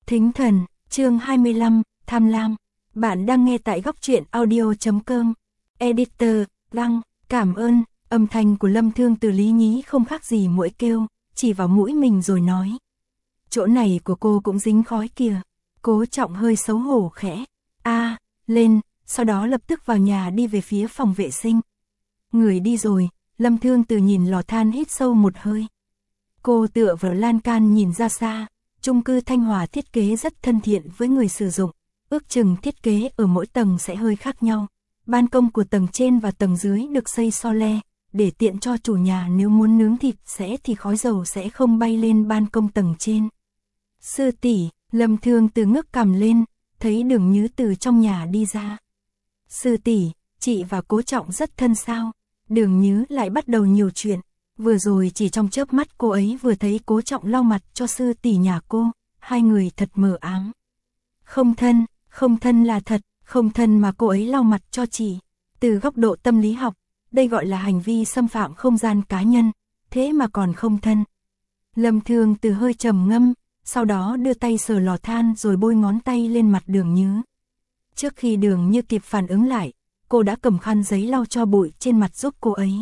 Thính thần, chương 25, tham lam. Bạn đang nghe tại góc truyện audio.com. Editor, Đăng, cảm ơn. Âm thanh của Lâm Thương từ Lý Nhí không khác gì muỗi kêu, chỉ vào mũi mình rồi nói. Chỗ này của cô cũng dính khói kìa. Cố Trọng hơi xấu hổ khẽ. Lên, sau đó lập tức vào nhà đi về phía phòng vệ sinh. Người đi rồi, Lâm Thương từ nhìn lò than hít sâu một hơi. Cô tựa vào lan can nhìn ra xa. Chung cư Thanh Hòa thiết kế rất thân thiện với người sử dụng, ước chừng thiết kế ở mỗi tầng sẽ hơi khác nhau. Ban công của tầng trên và tầng dưới được xây so le, để tiện cho chủ nhà nếu muốn nướng thịt thì khói dầu sẽ không bay lên ban công tầng trên. Sư tỷ, Lâm Thương từ ngước cằm lên, thấy Đường Nhứ từ trong nhà đi ra. Sư tỷ, chị và Cố Trọng rất thân sao? Đường Nhứ lại bắt đầu nhiều chuyện. Vừa rồi chỉ trong chớp mắt cô ấy vừa thấy Cố Trọng lau mặt cho sư tỷ nhà cô, hai người thật mờ ám. Không thân là thật, không thân mà cô ấy lau mặt cho chị. Từ góc độ tâm lý học, đây gọi là hành vi xâm phạm không gian cá nhân, thế mà còn không thân. Lâm Thương từ hơi trầm ngâm, sau đó đưa tay sờ lò than rồi bôi ngón tay lên mặt Đường Nhứ. Trước khi Đường Như kịp phản ứng lại, cô đã cầm khăn giấy lau cho bụi trên mặt giúp cô ấy.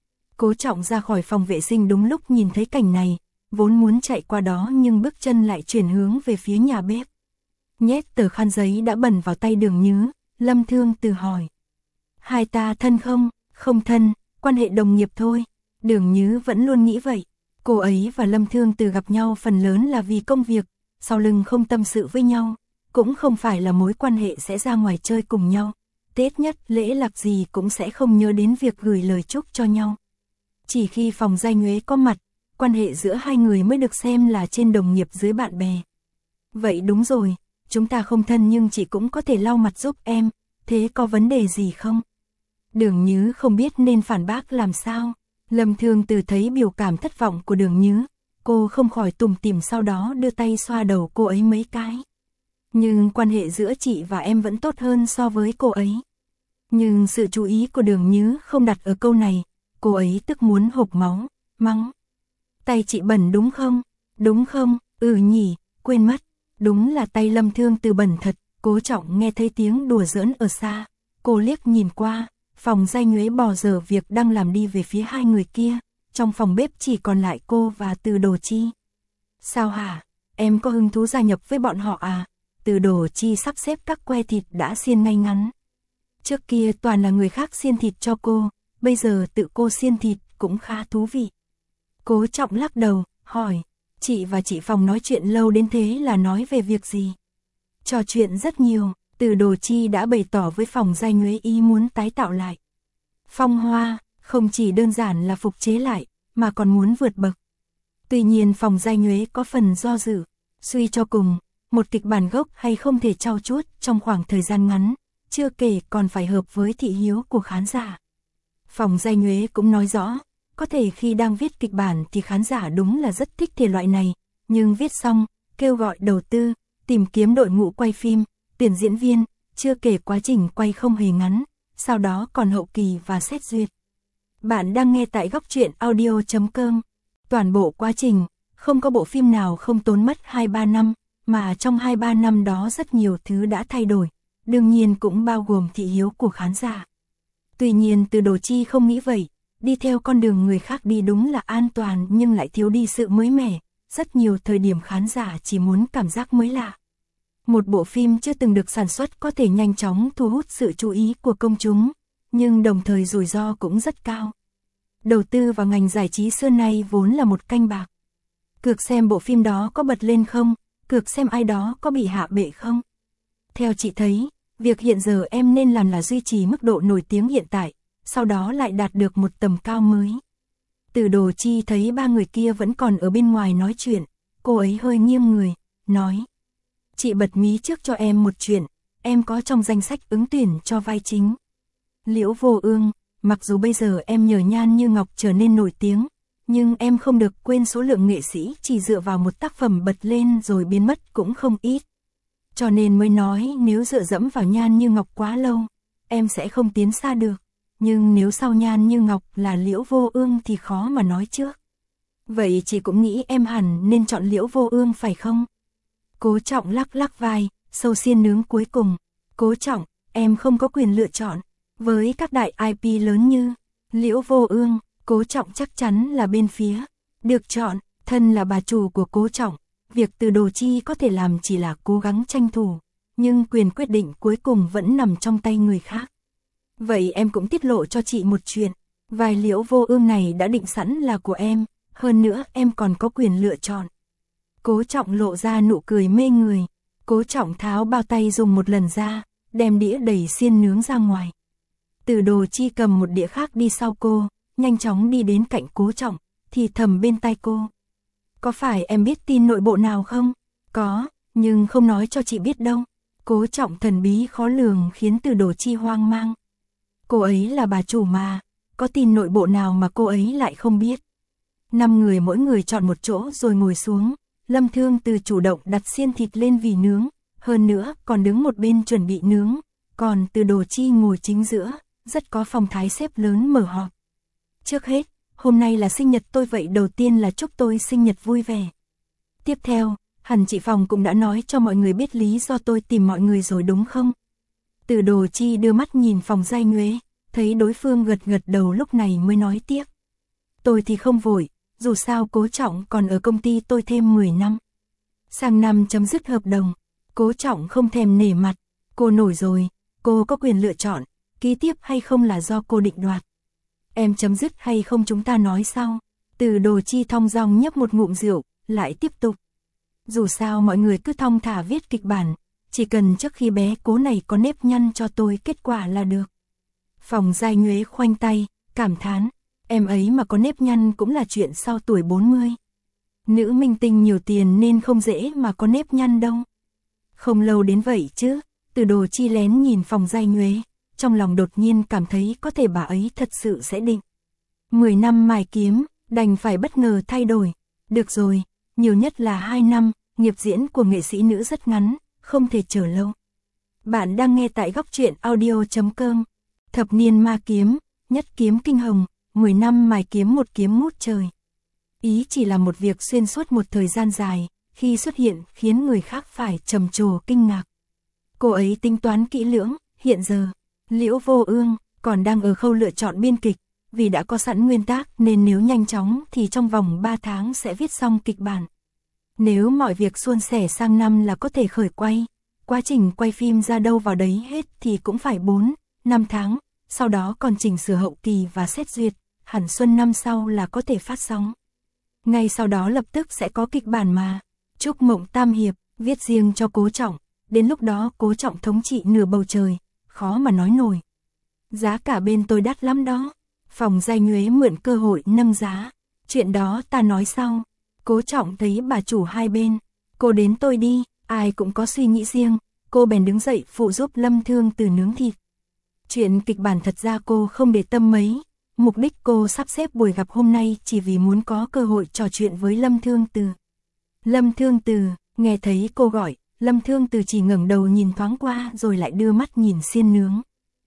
Cố Trọng ra khỏi phòng vệ sinh đúng lúc nhìn thấy cảnh này, vốn muốn chạy qua đó nhưng bước chân lại chuyển hướng về phía nhà bếp. Nhét tờ khăn giấy đã bẩn vào tay Đường Nhứ, Lâm Thương từ hỏi. Hai ta thân không? Không thân, quan hệ đồng nghiệp thôi. Đường Nhứ vẫn luôn nghĩ vậy. Cô ấy và Lâm Thương từ gặp nhau phần lớn là vì công việc, sau lưng không tâm sự với nhau, cũng không phải là mối quan hệ sẽ ra ngoài chơi cùng nhau. Tết nhất, lễ lạc gì cũng sẽ không nhớ đến việc gửi lời chúc cho nhau. Chỉ khi Phòng Giai Nhuế có mặt, quan hệ giữa hai người mới được xem là trên đồng nghiệp dưới bạn bè. Vậy đúng rồi, chúng ta không thân nhưng chị cũng có thể lau mặt giúp em, thế có vấn đề gì không? Đường Nhứ không biết nên phản bác làm sao. Lâm Thương từ thấy biểu cảm thất vọng của Đường Nhứ, cô không khỏi tủm tỉm sau đó đưa tay xoa đầu cô ấy mấy cái. Nhưng quan hệ giữa chị và em vẫn tốt hơn so với cô ấy. Nhưng sự chú ý của Đường Nhứ không đặt ở câu này. Cô ấy tức muốn hộc máu, mắng. Tay chị bẩn đúng không? Đúng không? Ừ nhỉ, quên mất. Đúng là tay Lâm Thương từ bẩn thật. Cố Trọng nghe thấy tiếng đùa giỡn ở xa. Cô liếc nhìn qua, Phòng Giai Nhuế bỏ dở việc đang làm đi về phía hai người kia. Trong phòng bếp chỉ còn lại cô và Từ Đồ Chi. Sao hả? Em có hứng thú gia nhập với bọn họ à? Từ Đồ Chi sắp xếp các que thịt đã xiên ngay ngắn. Trước kia toàn là người khác xiên thịt cho cô. Bây giờ tự cô xiên thịt cũng khá thú vị. Cố Trọng lắc đầu, hỏi, chị và chị Phòng nói chuyện lâu đến thế là nói về việc gì? Trò chuyện rất nhiều, Từ Đồ Chi đã bày tỏ với Phòng Giai Nhuế ý muốn tái tạo lại. Phong Hoa, không chỉ đơn giản là phục chế lại, mà còn muốn vượt bậc. Tuy nhiên Phòng Giai Nhuế có phần do dự, suy cho cùng, một kịch bản gốc hay không thể trau chuốt trong khoảng thời gian ngắn, chưa kể còn phải hợp với thị hiếu của khán giả. Phòng Giai Nhuế cũng nói rõ, có thể khi đang viết kịch bản thì khán giả đúng là rất thích thể loại này, nhưng viết xong, kêu gọi đầu tư, tìm kiếm đội ngũ quay phim, tuyển diễn viên, chưa kể quá trình quay không hề ngắn, sau đó còn hậu kỳ và xét duyệt. Bạn đang nghe tại góc truyện audio.com. Toàn bộ quá trình, không có bộ phim nào không tốn mất 2-3 năm, mà trong 2-3 năm đó rất nhiều thứ đã thay đổi, đương nhiên cũng bao gồm thị hiếu của khán giả. Tuy nhiên Từ Đồ Chi không nghĩ vậy, đi theo con đường người khác đi đúng là an toàn nhưng lại thiếu đi sự mới mẻ, rất nhiều thời điểm khán giả chỉ muốn cảm giác mới lạ. Một bộ phim chưa từng được sản xuất có thể nhanh chóng thu hút sự chú ý của công chúng, nhưng đồng thời rủi ro cũng rất cao. Đầu tư vào ngành giải trí xưa nay vốn là một canh bạc. Cược xem bộ phim đó có bật lên không, cược xem ai đó có bị hạ bệ không. Theo chị thấy, việc hiện giờ em nên làm là duy trì mức độ nổi tiếng hiện tại, sau đó lại đạt được một tầm cao mới. Từ Đồ Chi thấy ba người kia vẫn còn ở bên ngoài nói chuyện, cô ấy hơi nghiêng người, nói. Chị bật mí trước cho em một chuyện, em có trong danh sách ứng tuyển cho vai chính. Liễu Vô Ương, mặc dù bây giờ em nhờ Nhan Như Ngọc trở nên nổi tiếng, nhưng em không được quên số lượng nghệ sĩ chỉ dựa vào một tác phẩm bật lên rồi biến mất cũng không ít. Cho nên mới nói nếu dựa dẫm vào Nhan Như Ngọc quá lâu, em sẽ không tiến xa được. Nhưng nếu sau Nhan Như Ngọc là Liễu Vô Ương thì khó mà nói trước. Vậy chị cũng nghĩ em hẳn nên chọn Liễu Vô Ương phải không? Cố Trọng lắc lắc vai, sâu xiên nướng cuối cùng. Cố Trọng, em không có quyền lựa chọn. Với các đại IP lớn như Liễu Vô Ương, Cố Trọng chắc chắn là bên phía được chọn. Thân là bà chủ của Cố Trọng, việc Từ Đồ Chi có thể làm chỉ là cố gắng tranh thủ, nhưng quyền quyết định cuối cùng vẫn nằm trong tay người khác. Vậy em cũng tiết lộ cho chị một chuyện, vai Liễu Vô Ương này đã định sẵn là của em, hơn nữa em còn có quyền lựa chọn. Cố Trọng lộ ra nụ cười mê người. Cố Trọng tháo bao tay dùng một lần ra, đem đĩa đầy xiên nướng ra ngoài. Từ Đồ Chi cầm một đĩa khác đi sau cô, nhanh chóng đi đến cạnh Cố Trọng, thì thầm bên tai cô. Có phải em biết tin nội bộ nào không? Có, nhưng không nói cho chị biết đâu. Cố Trọng thần bí khó lường khiến Từ Đồ Chi hoang mang. Cô ấy là bà chủ mà, có tin nội bộ nào mà cô ấy lại không biết. 5 người mỗi người chọn một chỗ rồi ngồi xuống. Lâm Thương Từ chủ động đặt xiên thịt lên vì nướng, hơn nữa còn đứng một bên chuẩn bị nướng, còn Từ Đồ Chi ngồi chính giữa, rất có phong thái xếp lớn mở họp. Trước hết, hôm nay là sinh nhật tôi, vậy đầu tiên là chúc tôi sinh nhật vui vẻ. Tiếp theo, hẳn chị Phòng cũng đã nói cho mọi người biết lý do tôi tìm mọi người rồi đúng không? Từ Đồ Chi đưa mắt nhìn Phòng Giai Nhuế, thấy đối phương gật gật đầu lúc này mới nói tiếp. Tôi thì không vội, dù sao Cố Trọng còn ở công ty tôi thêm 10 năm. Sang năm chấm dứt hợp đồng, Cố Trọng không thèm nể mặt, cô nổi rồi, cô có quyền lựa chọn, ký tiếp hay không là do cô định đoạt. Em chấm dứt hay không chúng ta nói sau. Từ Đồ Chi thong dong nhấp một ngụm rượu, lại tiếp tục. Dù sao mọi người cứ thong thả viết kịch bản, chỉ cần trước khi bé Cố này có nếp nhăn cho tôi kết quả là được. Phòng Giai Nhuế khoanh tay, cảm thán, em ấy mà có nếp nhăn cũng là chuyện sau tuổi 40. Nữ minh tinh nhiều tiền nên không dễ mà có nếp nhăn đâu. Không lâu đến vậy chứ. Từ Đồ Chi lén nhìn Phòng Giai Nhuế, trong lòng đột nhiên cảm thấy có thể bà ấy thật sự sẽ định 10 năm mài kiếm, đành phải bất ngờ thay đổi. Được rồi, nhiều nhất là 2 năm, nghiệp diễn của nghệ sĩ nữ rất ngắn, không thể chờ lâu. Bạn đang nghe tại góc truyện audio.com. Thập niên ma kiếm, nhất kiếm kinh hồng, 10 năm mài kiếm một kiếm ngút trời. Ý chỉ là một việc xuyên suốt một thời gian dài, khi xuất hiện khiến người khác phải trầm trồ kinh ngạc. Cô ấy tính toán kỹ lưỡng, hiện giờ, Liễu Vô Ương còn đang ở khâu lựa chọn biên kịch, vì đã có sẵn nguyên tác nên nếu nhanh chóng thì trong vòng 3 tháng sẽ viết xong kịch bản. Nếu mọi việc suôn sẻ sang năm là có thể khởi quay, quá trình quay phim ra đâu vào đấy hết thì cũng phải 4-5 tháng, sau đó còn chỉnh sửa hậu kỳ và xét duyệt, hẳn xuân năm sau là có thể phát sóng. Ngay sau đó lập tức sẽ có kịch bản mà. Trúc Mộng Tam Hiệp, viết riêng cho Cố Trọng, đến lúc đó Cố Trọng thống trị nửa bầu trời, khó mà nói nổi. Giá cả bên tôi đắt lắm đó. Phòng Giai Nhuế mượn cơ hội nâng giá. Chuyện đó ta nói sau. Cố Trọng thấy bà chủ hai bên. Cô đến tôi đi, ai cũng có suy nghĩ riêng. Cô bèn đứng dậy phụ giúp Lâm Thương Từ nướng thịt. Chuyện kịch bản thật ra cô không để tâm mấy. Mục đích cô sắp xếp buổi gặp hôm nay chỉ vì muốn có cơ hội trò chuyện với Lâm Thương Từ. Lâm Thương Từ, nghe thấy cô gọi, Lâm Thương Từ chỉ ngẩng đầu nhìn thoáng qua rồi lại đưa mắt nhìn xiên nướng.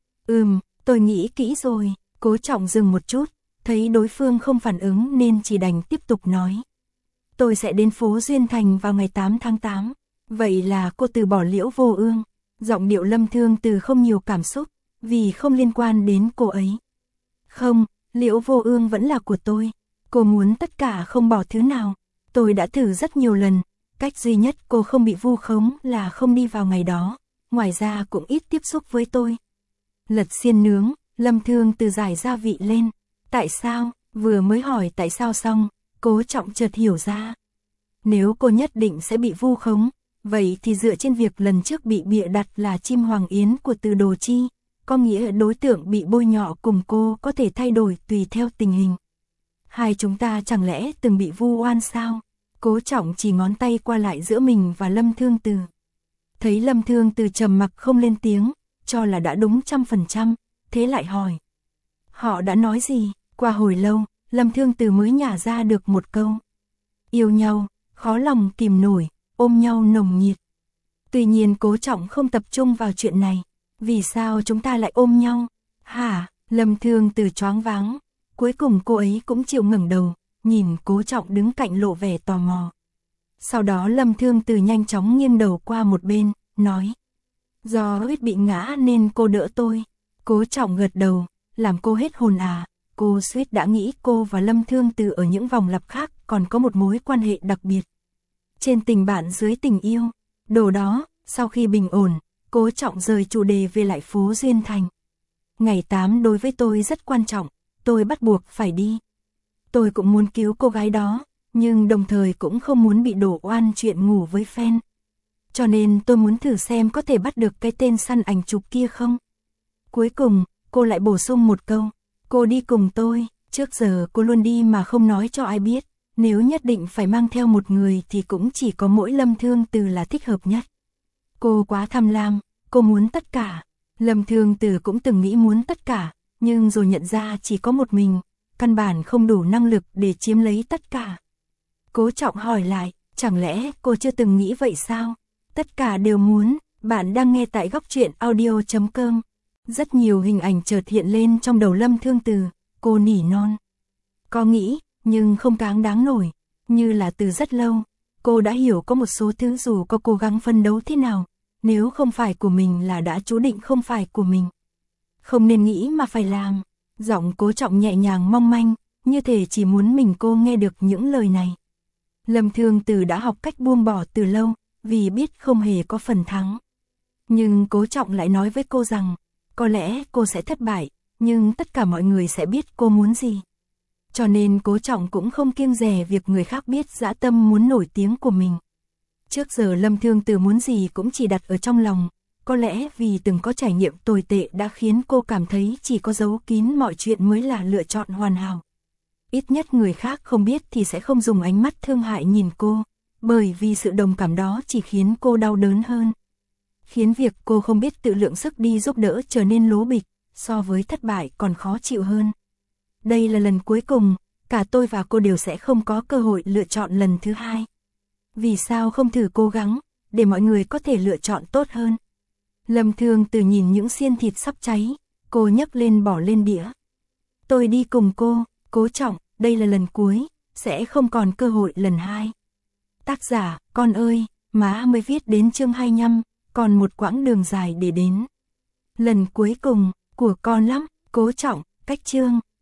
Tôi nghĩ kỹ rồi. Cố Trọng dừng một chút, thấy đối phương không phản ứng nên chỉ đành tiếp tục nói. Tôi sẽ đến phố Duyên Thành vào ngày 8 tháng 8. Vậy là cô từ bỏ Liễu Vô Ương. Giọng điệu Lâm Thương Từ không nhiều cảm xúc, vì không liên quan đến cô ấy. Không, Liễu Vô Ương vẫn là của tôi. Cô muốn tất cả không bỏ thứ nào. Tôi đã thử rất nhiều lần. Cách duy nhất cô không bị vu khống là không đi vào ngày đó. Ngoài ra cũng ít tiếp xúc với tôi. Lật xiên nướng, Lâm Thương Từ giải gia vị lên. Tại sao? Vừa mới hỏi tại sao xong, Cố Trọng chợt hiểu ra. Nếu cô nhất định sẽ bị vu khống, vậy thì dựa trên việc lần trước bị bịa đặt là chim hoàng yến của Từ Đồ Chi, có nghĩa đối tượng bị bôi nhọ cùng cô có thể thay đổi tùy theo tình hình. Hai chúng ta chẳng lẽ từng bị vu oan sao? Cố Trọng chỉ ngón tay qua lại giữa mình và Lâm Thương Từ. Thấy Lâm Thương Từ trầm mặc không lên tiếng, cho là đã đúng 100%, thế lại hỏi. Họ đã nói gì? Qua hồi lâu, Lâm Thương Từ mới nhả ra được một câu. Yêu nhau, khó lòng kìm nổi, ôm nhau nồng nhiệt. Tuy nhiên Cố Trọng không tập trung vào chuyện này. Vì sao chúng ta lại ôm nhau? Hả? Lâm Thương Từ choáng váng. Cuối cùng cô ấy cũng chịu ngẩng đầu, nhìn Cố Trọng đứng cạnh lộ vẻ tò mò. Sau đó Lâm Thương Từ nhanh chóng nghiêng đầu qua một bên, nói. Do huyết bị ngã nên cô đỡ tôi. Cố Trọng gật đầu, làm cô hết hồn à, cô suýt đã nghĩ cô và Lâm Thương Từ ở những vòng lặp khác còn có một mối quan hệ đặc biệt. Trên tình bạn dưới tình yêu, đồ đó, sau khi bình ổn, Cố Trọng rời chủ đề về lại phố Duyên Thành. Ngày 8 đối với tôi rất quan trọng, tôi bắt buộc phải đi. Tôi cũng muốn cứu cô gái đó, nhưng đồng thời cũng không muốn bị đổ oan chuyện ngủ với fan. Cho nên tôi muốn thử xem có thể bắt được cái tên săn ảnh chụp kia không. Cuối cùng, cô lại bổ sung một câu, cô đi cùng tôi, trước giờ cô luôn đi mà không nói cho ai biết, nếu nhất định phải mang theo một người thì cũng chỉ có mỗi Lâm Thương Từ là thích hợp nhất. Cô quá tham lam, cô muốn tất cả. Lâm Thương Từ cũng từng nghĩ muốn tất cả, nhưng rồi nhận ra chỉ có một mình, căn bản không đủ năng lực để chiếm lấy tất cả. Cố Trọng hỏi lại, chẳng lẽ cô chưa từng nghĩ vậy sao? Tất cả đều muốn. Bạn đang nghe tại Góc Truyện Audio.com. Rất nhiều hình ảnh chợt hiện lên trong đầu Lâm Thương Từ, cô nỉ non. Có nghĩ, nhưng không cáng đáng nổi, như là từ rất lâu, cô đã hiểu có một số thứ dù có cố gắng phân đấu thế nào, nếu không phải của mình là đã chú định không phải của mình. Không nên nghĩ mà phải làm. Giọng Cố Trọng nhẹ nhàng mong manh, như thể chỉ muốn mình cô nghe được những lời này. Lâm Thương Từ đã học cách buông bỏ từ lâu, vì biết không hề có phần thắng. Nhưng Cố Trọng lại nói với cô rằng, có lẽ cô sẽ thất bại, nhưng tất cả mọi người sẽ biết cô muốn gì. Cho nên Cố Trọng cũng không kiêng dè việc người khác biết dã tâm muốn nổi tiếng của mình. Trước giờ Lâm Thương Từ muốn gì cũng chỉ đặt ở trong lòng, có lẽ vì từng có trải nghiệm tồi tệ đã khiến cô cảm thấy chỉ có giấu kín mọi chuyện mới là lựa chọn hoàn hảo. Ít nhất người khác không biết thì sẽ không dùng ánh mắt thương hại nhìn cô, bởi vì sự đồng cảm đó chỉ khiến cô đau đớn hơn. Khiến việc cô không biết tự lượng sức đi giúp đỡ trở nên lố bịch, so với thất bại còn khó chịu hơn. Đây là lần cuối cùng, cả tôi và cô đều sẽ không có cơ hội lựa chọn lần thứ hai. Vì sao không thử cố gắng, để mọi người có thể lựa chọn tốt hơn? Lâm Thương Từ nhìn những xiên thịt sắp cháy, cô nhấc lên bỏ lên đĩa. Tôi đi cùng cô, Cố Trọng, đây là lần cuối, sẽ không còn cơ hội lần hai. Tác giả, con ơi, má mới viết đến chương 25, còn một quãng đường dài để đến. Lần cuối cùng, của con lắm, Cố Trọng, cách chương.